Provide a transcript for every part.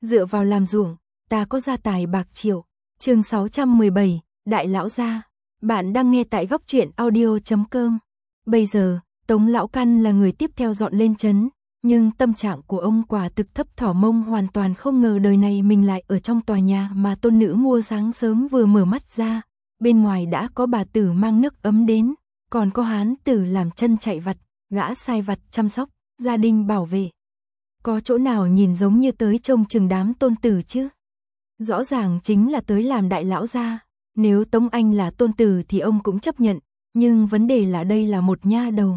dựa vào làm ruộng, ta có gia tài bạc triệu. Chương 617, Đại lão gia. Bạn đang nghe tại góc truyện audio.com. Bây giờ, Tống lão căn là người tiếp theo dọn lên trấn, nhưng tâm trạng của ông quả thực thấp thỏm, mông hoàn toàn không ngờ đời này mình lại ở trong tòa nhà mà tôn nữ mua sáng sớm vừa mở mắt ra. Bên ngoài đã có bà tử mang nước ấm đến, còn có hán tử làm chân chạy vặt, gã sai vặt chăm sóc, gia đình bảo vệ. Có chỗ nào nhìn giống như tới trông chừng đám tôn tử chứ? Rõ ràng chính là tới làm đại lão gia. Nếu Tống Anh là tôn tử thì ông cũng chấp nhận, nhưng vấn đề là đây là một nha đầu.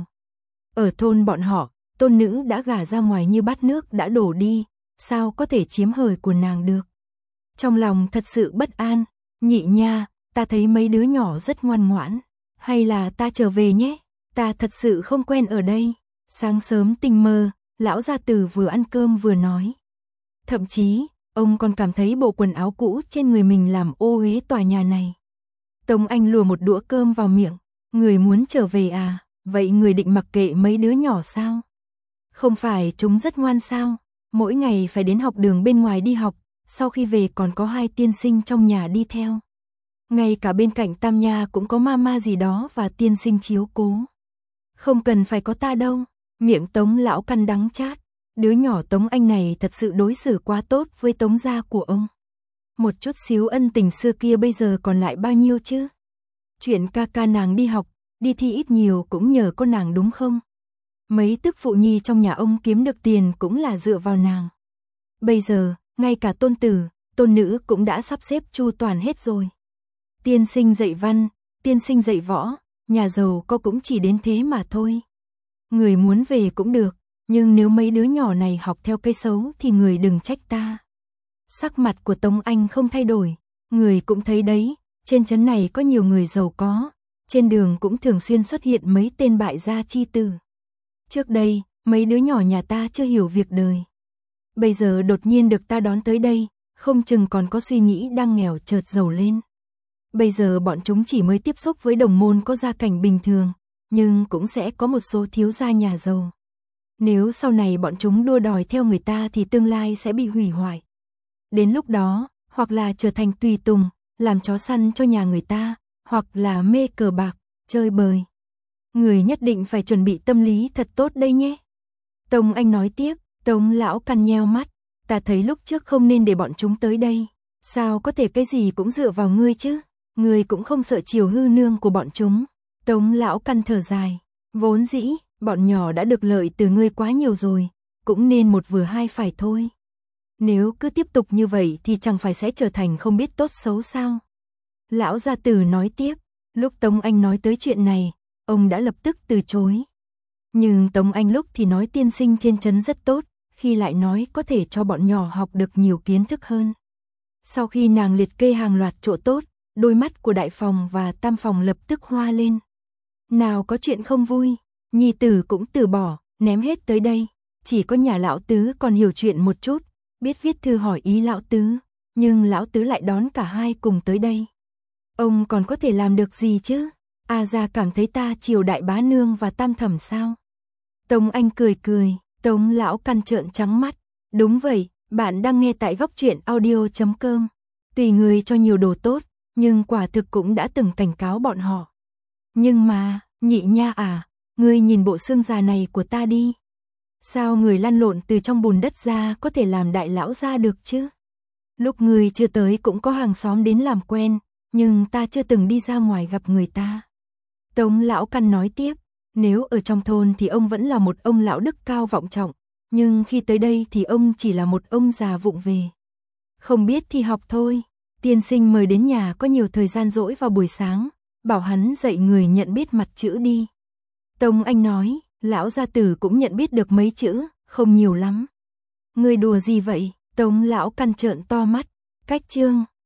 Ở thôn bọn họ, tôn nữ đã gả ra ngoài như bát nước đã đổ đi, sao có thể chiếm hời của nàng được? Trong lòng thật sự bất an. Nhị nha, ta thấy mấy đứa nhỏ rất ngoan ngoãn, hay là ta trở về nhé, ta thật sự không quen ở đây. Sáng sớm tinh mơ, lão gia tử vừa ăn cơm vừa nói. Thậm chí, ông còn cảm thấy bộ quần áo cũ trên người mình làm ô uế tòa nhà này. Tống Anh lùa một đũa cơm vào miệng. Người muốn trở về à? Vậy người định mặc kệ mấy đứa nhỏ sao? Không phải chúng rất ngoan sao? Mỗi ngày phải đến học đường bên ngoài đi học, sau khi về còn có 2 tiên sinh trong nhà đi theo. Ngay cả bên cạnh Tam Nha cũng có mama gì đó và tiên sinh chiếu cố. Không cần phải có ta đâu. Miệng Tống lão căn đắng chát. Đứa nhỏ Tống Anh này thật sự đối xử quá tốt với Tống gia của ông. Một chút xíu ân tình xưa kia bây giờ còn lại bao nhiêu chứ? Chuyện ca ca nàng đi học, đi thi ít nhiều cũng nhờ có nàng đúng không? Mấy tức phụ nhi trong nhà ông kiếm được tiền cũng là dựa vào nàng. Bây giờ, ngay cả tôn tử, tôn nữ cũng đã sắp xếp chu toàn hết rồi. Tiên sinh dạy văn, tiên sinh dạy võ, nhà giàu có cũng chỉ đến thế mà thôi. Người muốn về cũng được, nhưng nếu mấy đứa nhỏ này học theo cây xấu thì người đừng trách ta. Sắc mặt của Tống Anh không thay đổi, người cũng thấy đấy, trên trấn này có nhiều người giàu có, trên đường cũng thường xuyên xuất hiện mấy tên bại gia chi tử. Trước đây, mấy đứa nhỏ nhà ta chưa hiểu việc đời. Bây giờ đột nhiên được ta đón tới đây, không chừng còn có suy nghĩ đang nghèo chợt giàu lên. Bây giờ bọn chúng chỉ mới tiếp xúc với đồng môn có gia cảnh bình thường, nhưng cũng sẽ có một số thiếu gia nhà giàu. Nếu sau này bọn chúng đua đòi theo người ta thì tương lai sẽ bị hủy hoại. Đến lúc đó, hoặc là trở thành tùy tùng, làm chó săn cho nhà người ta, hoặc là mê cờ bạc, chơi bời. Người nhất định phải chuẩn bị tâm lý thật tốt đây nhé. Tống Anh nói tiếp. Tống lão căn nheo mắt. Ta thấy lúc trước không nên để bọn chúng tới đây. Sao có thể cái gì cũng dựa vào ngươi chứ? Ngươi cũng không sợ chiều hư nương của bọn chúng. Tống lão căn thở dài. Vốn dĩ, bọn nhỏ đã được lợi từ ngươi quá nhiều rồi, cũng nên một vừa hai phải thôi. Nếu cứ tiếp tục như vậy thì chẳng phải sẽ trở thành không biết tốt xấu sao? Lão gia tử nói tiếp. Lúc Tống Anh nói tới chuyện này, ông đã lập tức từ chối. Nhưng Tống Anh lúc thì nói tiên sinh trên trấn rất tốt, khi lại nói có thể cho bọn nhỏ học được nhiều kiến thức hơn. Sau khi nàng liệt kê hàng loạt chỗ tốt, đôi mắt của đại phòng và tam phòng lập tức hoa lên. Nào có chuyện không vui, nhi tử cũng từ bỏ, ném hết tới đây. Chỉ có nhà lão tứ còn hiểu chuyện một chút, biết viết thư hỏi ý lão tứ, nhưng lão tứ lại đón cả hai cùng tới đây. Ông còn có thể làm được gì chứ? A gia cảm thấy ta chiều đại bá nương và tam thẩm sao? Tống Anh cười cười. Tống lão căn trợn trắng mắt. Đúng vậy, bạn đang nghe tại góc truyện audio.com. Tùy người cho nhiều đồ tốt, nhưng quả thực cũng đã từng cảnh cáo bọn họ. Nhưng mà, nhị nha à, ngươi nhìn bộ xương già này của ta đi. Sao người lăn lộn từ trong bùn đất ra có thể làm đại lão gia được chứ? Lúc ngươi chưa tới cũng có hàng xóm đến làm quen, nhưng ta chưa từng đi ra ngoài gặp người ta. Tống lão căn nói tiếp. Nếu ở trong thôn thì ông vẫn là một ông lão đức cao vọng trọng, nhưng khi tới đây thì ông chỉ là một ông già vụng về. Không biết thì học thôi. Tiên sinh mời đến nhà có nhiều thời gian rỗi vào buổi sáng, bảo hắn dạy người nhận biết mặt chữ đi. Tống Anh nói, lão gia tử cũng nhận biết được mấy chữ, không nhiều lắm. Người đùa gì vậy? Tống lão căn trợn to mắt. Cách chương